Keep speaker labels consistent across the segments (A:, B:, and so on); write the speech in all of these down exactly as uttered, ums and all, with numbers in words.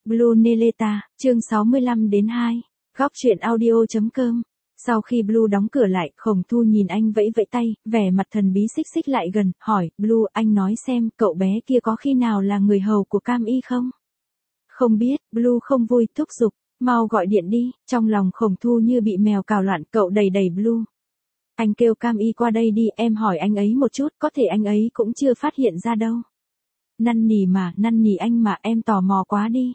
A: Blue Neleta, chương sáu mươi lăm đến hai. Góc truyện audio.com. Sau khi Blue đóng cửa lại, Khổng Thu nhìn anh vẫy vẫy tay, vẻ mặt thần bí xích xích lại gần, hỏi, Blue, anh nói xem, cậu bé kia có khi nào là người hầu của Cam Y không? Không biết, Blue không vui, thúc giục, mau gọi điện đi, trong lòng Khổng Thu như bị mèo cào loạn, cậu đầy đầy Blue. Anh kêu Cam Y qua đây đi, em hỏi anh ấy một chút, có thể anh ấy cũng chưa phát hiện ra đâu. Năn nỉ mà, năn nỉ anh mà, em tò mò quá đi.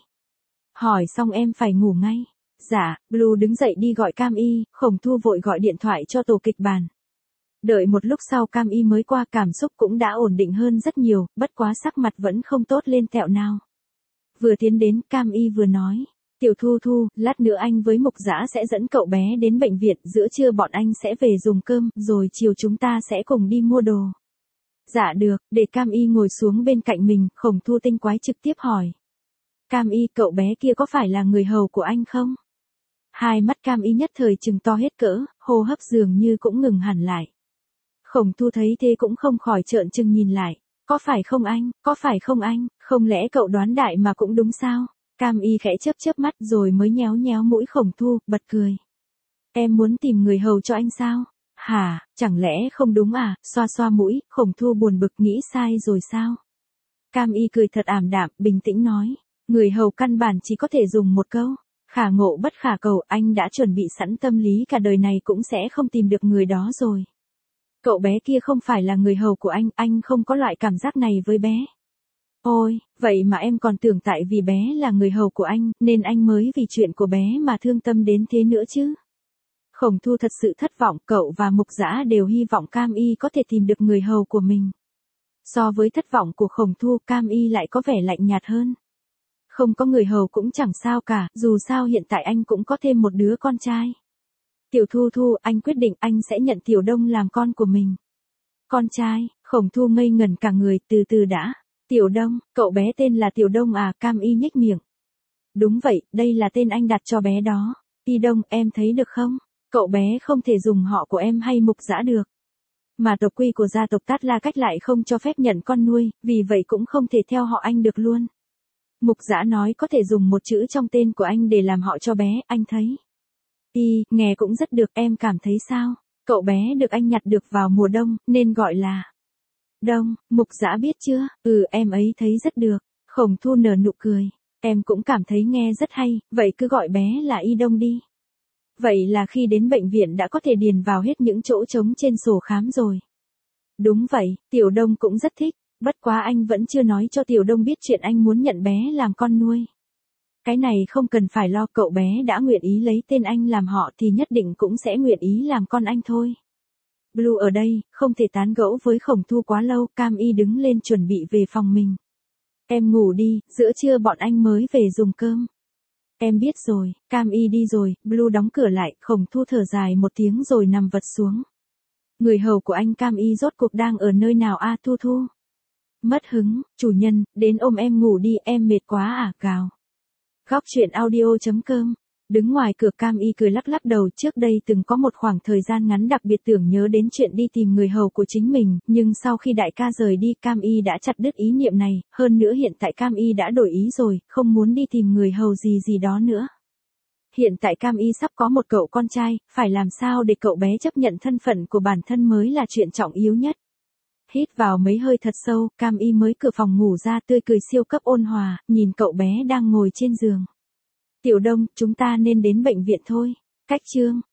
A: Hỏi xong em phải ngủ ngay. Dạ, Blue đứng dậy đi gọi Cam Y, Khổng Thu vội gọi điện thoại cho tổ kịch bản. Đợi một lúc sau Cam Y mới qua, cảm xúc cũng đã ổn định hơn rất nhiều, bất quá sắc mặt vẫn không tốt lên tẹo nào. Vừa tiến đến, Cam Y vừa nói, Tiểu Thu Thu, lát nữa anh với Mục Dã sẽ dẫn cậu bé đến bệnh viện, giữa trưa bọn anh sẽ về dùng cơm, rồi chiều chúng ta sẽ cùng đi mua đồ. Dạ được, để Cam Y ngồi xuống bên cạnh mình, Khổng Thu tinh quái trực tiếp hỏi. Cam Y, cậu bé kia có phải là người hầu của anh không? Hai mắt Cam Y nhất thời trừng to hết cỡ, hô hấp dường như cũng ngừng hẳn lại. Khổng Thu thấy thế cũng không khỏi trợn trừng nhìn lại. Có phải không anh, có phải không anh, không lẽ cậu đoán đại mà cũng đúng sao? Cam Y khẽ chớp chớp mắt rồi mới nhéo nhéo mũi Khổng Thu, bật cười. Em muốn tìm người hầu cho anh sao? Hả, chẳng lẽ không đúng à? Xoa xoa mũi, Khổng Thu buồn bực nghĩ sai rồi sao? Cam Y cười thật ảm đạm, bình tĩnh nói. Người hầu căn bản chỉ có thể dùng một câu. Khả ngộ bất khả cầu, anh đã chuẩn bị sẵn tâm lý cả đời này cũng sẽ không tìm được người đó rồi. Cậu bé kia không phải là người hầu của anh, anh không có loại cảm giác này với bé. Ôi, vậy mà em còn tưởng tại vì bé là người hầu của anh, nên anh mới vì chuyện của bé mà thương tâm đến thế nữa chứ. Khổng Thu thật sự thất vọng, cậu và Mục Dã đều hy vọng Cam Y có thể tìm được người hầu của mình. So với thất vọng của Khổng Thu, Cam Y lại có vẻ lạnh nhạt hơn. Không có người hầu cũng chẳng sao cả, dù sao hiện tại anh cũng có thêm một đứa con trai. Tiểu Thu Thu, anh quyết định anh sẽ nhận Tiểu Đông làm con của mình. Con trai, Khổng Thu ngây ngẩn cả người, từ từ đã. Tiểu Đông, cậu bé tên là Tiểu Đông à? Cam Y nhếch miệng. Đúng vậy, đây là tên anh đặt cho bé đó. Y Đông, em thấy được không? Cậu bé không thể dùng họ của em hay Mục Dã được. Mà tộc quy của gia tộc Tát La Cách lại không cho phép nhận con nuôi, vì vậy cũng không thể theo họ anh được luôn. Mục Dã nói có thể dùng một chữ trong tên của anh để làm họ cho bé, anh thấy. Y, nghe cũng rất được, em cảm thấy sao? Cậu bé được anh nhặt được vào mùa đông, nên gọi là Đông. Mục Dã biết chưa? Ừ, em ấy thấy rất được. Khổng Thu nở nụ cười. Em cũng cảm thấy nghe rất hay, vậy cứ gọi bé là Y Đông đi. Vậy là khi đến bệnh viện đã có thể điền vào hết những chỗ trống trên sổ khám rồi. Đúng vậy, Tiểu Đông cũng rất thích. Bất quá anh vẫn chưa nói cho Tiểu Đông biết chuyện anh muốn nhận bé làm con nuôi. Cái này không cần phải lo, cậu bé đã nguyện ý lấy tên anh làm họ thì nhất định cũng sẽ nguyện ý làm con anh thôi. Blue ở đây, không thể tán gẫu với Khổng Thu quá lâu, Cam Y đứng lên chuẩn bị về phòng mình. Em ngủ đi, giữa trưa bọn anh mới về dùng cơm. Em biết rồi, Cam Y đi rồi, Blue đóng cửa lại, Khổng Thu thở dài một tiếng rồi nằm vật xuống. Người hầu của anh Cam Y rốt cuộc đang ở nơi nào a? Thu Thu? Mất hứng, chủ nhân, đến ôm em ngủ đi, em mệt quá à, gào. Góc truyện audio.com. Đứng ngoài cửa Cam Y cười lắc lắc đầu, trước đây từng có một khoảng thời gian ngắn đặc biệt tưởng nhớ đến chuyện đi tìm người hầu của chính mình, nhưng sau khi đại ca rời đi Cam Y đã chặt đứt ý niệm này, hơn nữa hiện tại Cam Y đã đổi ý rồi, không muốn đi tìm người hầu gì gì đó nữa. Hiện tại Cam Y sắp có một cậu con trai, phải làm sao để cậu bé chấp nhận thân phận của bản thân mới là chuyện trọng yếu nhất. Hít vào mấy hơi thật sâu, Cam Y mới cửa phòng ngủ ra, tươi cười siêu cấp ôn hòa, nhìn cậu bé đang ngồi trên giường. Tiểu Đông, chúng ta nên đến bệnh viện thôi. Cách chương.